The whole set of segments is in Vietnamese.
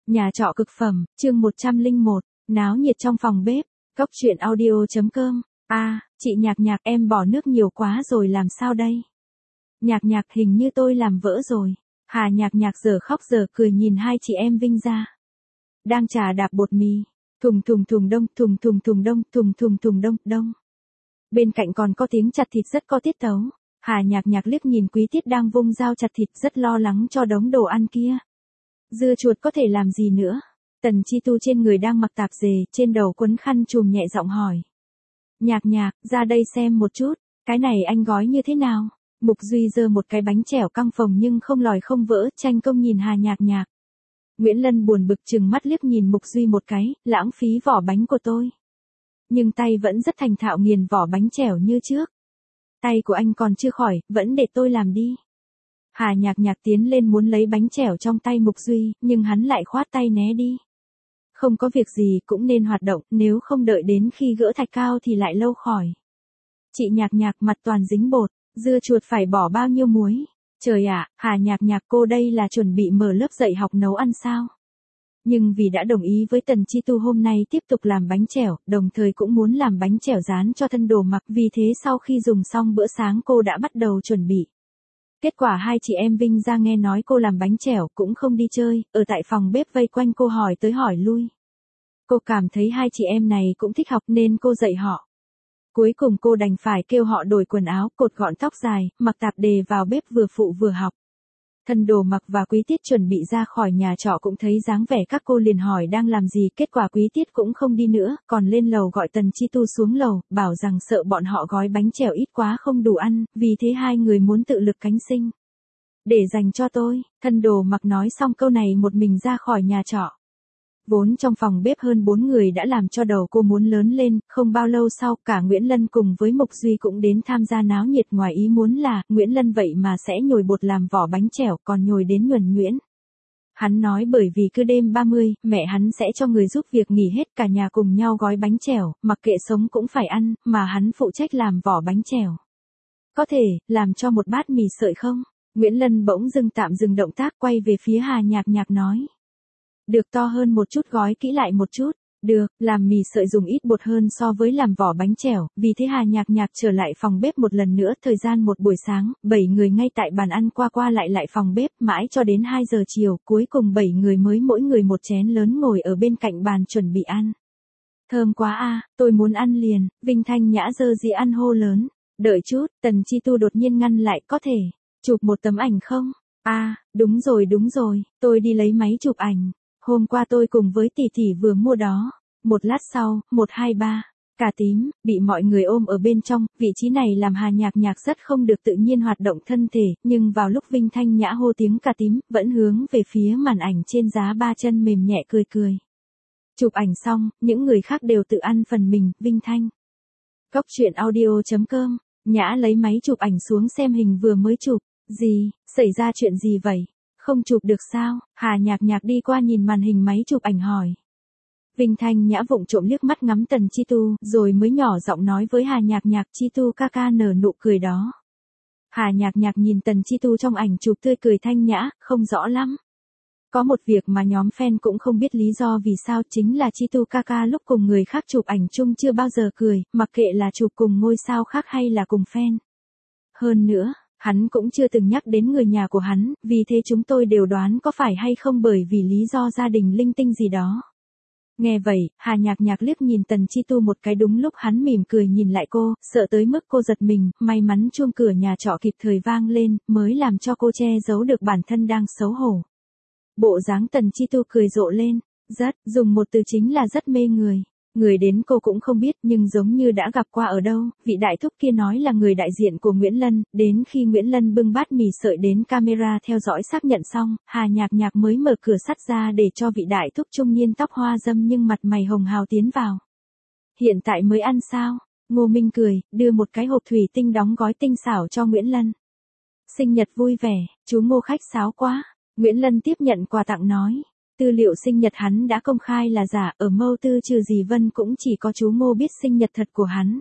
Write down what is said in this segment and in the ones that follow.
Nhà trọ cực phẩm, chương 101, náo nhiệt trong phòng bếp, Cốc Truyện Audio.com. Chị Nhạc, em bỏ nước nhiều quá rồi làm sao đây? Nhạc, hình như tôi làm vỡ rồi. Hà Nhạc giờ khóc giờ cười nhìn hai chị em Vinh ra. Đang chà đạp bột mì, thùng đông, thùng đông. Bên cạnh còn có tiếng chặt thịt rất có tiết tấu. Hà Nhạc liếc nhìn Quý Tiết đang vung dao chặt thịt rất lo lắng cho đống đồ ăn kia. Dưa chuột có thể làm gì nữa? Tần Chi Tu trên người đang mặc tạp dề, trên đầu quấn khăn trùm nhẹ giọng hỏi. Nhạc, ra đây xem một chút, cái này anh gói như thế nào? Mục Duy giơ một cái bánh chẻo căng phồng nhưng không lòi không vỡ, tranh công nhìn Hà Nhạc. Nguyễn Lân buồn bực chừng mắt liếc nhìn Mục Duy một cái, lãng phí vỏ bánh của tôi. Nhưng tay vẫn rất thành thạo nghiền vỏ bánh chẻo như trước. Tay của anh còn chưa khỏi, vẫn để tôi làm đi. Hà Nhạc tiến lên muốn lấy bánh chẻo trong tay Mục Duy, nhưng hắn lại khoát tay né đi. Không có việc gì cũng nên hoạt động, nếu không đợi đến khi gỡ thạch cao thì lại lâu khỏi. Chị Nhạc mặt toàn dính bột, dưa chuột phải bỏ bao nhiêu muối? Trời ạ, Hà Nhạc cô đây là chuẩn bị mở lớp dạy học nấu ăn sao? Nhưng vì đã đồng ý với Tần Chi Tu hôm nay tiếp tục làm bánh chẻo, đồng thời cũng muốn làm bánh chẻo rán cho thân đồ mặc, vì thế sau khi dùng xong bữa sáng cô đã bắt đầu chuẩn bị. Kết quả hai chị em Vinh ra nghe nói cô làm bánh chẻo cũng không đi chơi, ở tại phòng bếp vây quanh cô hỏi tới hỏi lui. Cô cảm thấy hai chị em này cũng thích học nên cô dạy họ. Cuối cùng cô đành phải kêu họ đổi quần áo, cột gọn tóc dài, mặc tạp dề vào bếp vừa phụ vừa học. Thân đồ mặc và Quý Tiết chuẩn bị ra khỏi nhà trọ cũng thấy dáng vẻ các cô liền hỏi đang làm gì, kết quả Quý Tiết cũng không đi nữa, còn lên lầu gọi Tần Chi Tu xuống lầu, bảo rằng sợ bọn họ gói bánh chèo ít quá không đủ ăn, vì thế hai người muốn tự lực cánh sinh. Để dành cho tôi, thân đồ mặc nói xong câu này một mình ra khỏi nhà trọ. Vốn trong phòng bếp hơn 4 người đã làm cho đầu cô muốn lớn lên, không bao lâu sau cả Nguyễn Lân cùng với Mục Duy cũng đến tham gia náo nhiệt, ngoài ý muốn là Nguyễn Lân vậy mà sẽ nhồi bột làm vỏ bánh chẻo, còn nhồi đến nhuần nhuyễn. Hắn nói bởi vì cứ đêm 30, mẹ hắn sẽ cho người giúp việc nghỉ hết cả nhà cùng nhau gói bánh chẻo, mặc kệ sống cũng phải ăn, mà hắn phụ trách làm vỏ bánh chẻo. Có thể, làm cho một bát mì sợi không? Nguyễn Lân bỗng dưng tạm dừng động tác quay về phía Hà Nhạc nói. Được, to hơn một chút, gói kỹ lại một chút. Được, làm mì sợi dùng ít bột hơn so với làm vỏ bánh chẻo, vì thế Hà Nhạc trở lại phòng bếp một lần nữa, thời gian một buổi sáng, 7 người ngay tại bàn ăn qua lại phòng bếp, mãi cho đến 2 giờ chiều, cuối cùng 7 người mới mỗi người một chén lớn ngồi ở bên cạnh bàn chuẩn bị ăn. Thơm quá a, tôi muốn ăn liền, Vinh Thanh Nhã giơ dĩa ăn hô lớn. Đợi chút, Tần Chi Tu đột nhiên ngăn lại, có thể chụp một tấm ảnh không? Đúng rồi, tôi đi lấy máy chụp ảnh. Hôm qua tôi cùng với tỷ vừa mua đó. Một lát sau, 1, 2, 3, cà tím, bị mọi người ôm ở bên trong, vị trí này làm Hà Nhạc rất không được tự nhiên hoạt động thân thể, nhưng vào lúc Vinh Thanh Nhã hô tiếng cà tím, vẫn hướng về phía màn ảnh trên giá 3 chân mềm nhẹ cười. Chụp ảnh xong, những người khác đều tự ăn phần mình, Vinh Thanh. Cốc Truyện Audio.com, Nhã lấy máy chụp ảnh xuống xem hình vừa mới chụp. Gì, xảy ra chuyện gì vậy? Không chụp được sao? Hà Nhạc đi qua nhìn màn hình máy chụp ảnh hỏi. Vinh Thanh Nhã vụng trộm liếc mắt ngắm Tần Chi Tu, rồi mới nhỏ giọng nói với Hà Nhạc, Chi Tu ca nở nụ cười đó. Hà Nhạc nhìn Tần Chi Tu trong ảnh chụp tươi cười thanh nhã, không rõ lắm. Có một việc mà nhóm fan cũng không biết lý do vì sao, chính là Chi Tu ca lúc cùng người khác chụp ảnh chung chưa bao giờ cười, mặc kệ là chụp cùng ngôi sao khác hay là cùng fan. Hơn nữa, hắn cũng chưa từng nhắc đến người nhà của hắn, vì thế chúng tôi đều đoán có phải hay không bởi vì lý do gia đình linh tinh gì đó. Nghe vậy, Hà Nhạc liếc nhìn Tần Chi Tu một cái, đúng lúc hắn mỉm cười nhìn lại cô, sợ tới mức cô giật mình, may mắn chuông cửa nhà trọ kịp thời vang lên, mới làm cho cô che giấu được bản thân đang xấu hổ. Bộ dáng Tần Chi Tu cười rộ lên, dùng một từ chính là rất mê người. Người đến cô cũng không biết, nhưng giống như đã gặp qua ở đâu, vị đại thúc kia nói là người đại diện của Nguyễn Lân, đến khi Nguyễn Lân bưng bát mì sợi đến camera theo dõi xác nhận xong, Hà Nhạc mới mở cửa sắt ra để cho vị đại thúc trung niên tóc hoa râm nhưng mặt mày hồng hào tiến vào. Hiện tại mới ăn sao? Ngô Minh cười, đưa một cái hộp thủy tinh đóng gói tinh xảo cho Nguyễn Lân. Sinh nhật vui vẻ, chú Ngô khách sáo quá. Nguyễn Lân tiếp nhận quà tặng nói. Tư liệu sinh nhật hắn đã công khai là giả, ở Mâu Tư trừ dì Vân cũng chỉ có chú Ngô biết sinh nhật thật của hắn.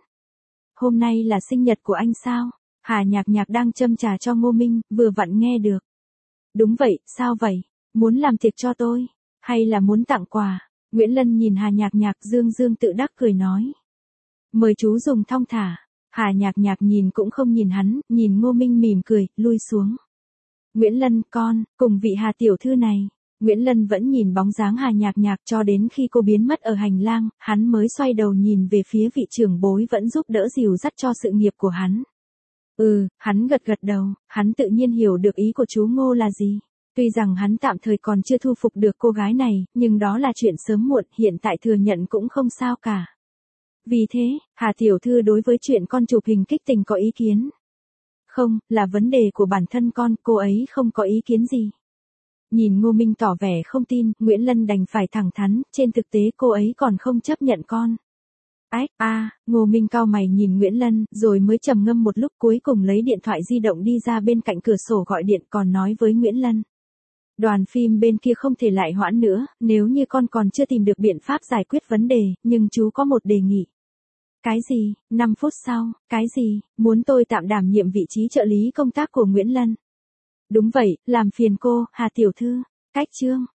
Hôm nay là sinh nhật của anh sao? Hà Nhạc đang châm trà cho Ngô Minh, vừa vặn nghe được. Đúng vậy, sao vậy? Muốn làm tiệc cho tôi? Hay là muốn tặng quà? Nguyễn Lân nhìn Hà Nhạc Nhạc dương dương tự đắc cười nói. Mời chú dùng thong thả. Hà Nhạc Nhạc nhìn cũng không nhìn hắn, nhìn Ngô Minh mỉm cười, lui xuống. Nguyễn Lân, con, cùng vị Hà tiểu thư này. Nguyễn Lân vẫn nhìn bóng dáng Hà Nhạc Nhạc cho đến khi cô biến mất ở hành lang, hắn mới xoay đầu nhìn về phía vị trưởng bối vẫn giúp đỡ dìu dắt cho sự nghiệp của hắn. Hắn gật gật đầu, hắn tự nhiên hiểu được ý của chú Ngô là gì. Tuy rằng hắn tạm thời còn chưa thu phục được cô gái này, nhưng đó là chuyện sớm muộn, hiện tại thừa nhận cũng không sao cả. Vì thế, Hà tiểu thư đối với chuyện con chụp hình kích tình có ý kiến. Không, là vấn đề của bản thân con, cô ấy không có ý kiến gì. Nhìn Ngô Minh tỏ vẻ không tin, Nguyễn Lân đành phải thẳng thắn, trên thực tế cô ấy còn không chấp nhận con. Ngô Minh cau mày nhìn Nguyễn Lân, rồi mới trầm ngâm một lúc cuối cùng lấy điện thoại di động đi ra bên cạnh cửa sổ gọi điện còn nói với Nguyễn Lân. Đoàn phim bên kia không thể lại hoãn nữa, nếu như con còn chưa tìm được biện pháp giải quyết vấn đề, nhưng chú có một đề nghị. Cái gì? 5 phút sau, cái gì? Muốn tôi tạm đảm nhiệm vị trí trợ lý công tác của Nguyễn Lân? Đúng vậy, làm phiền cô, Hà tiểu thư. Cách chương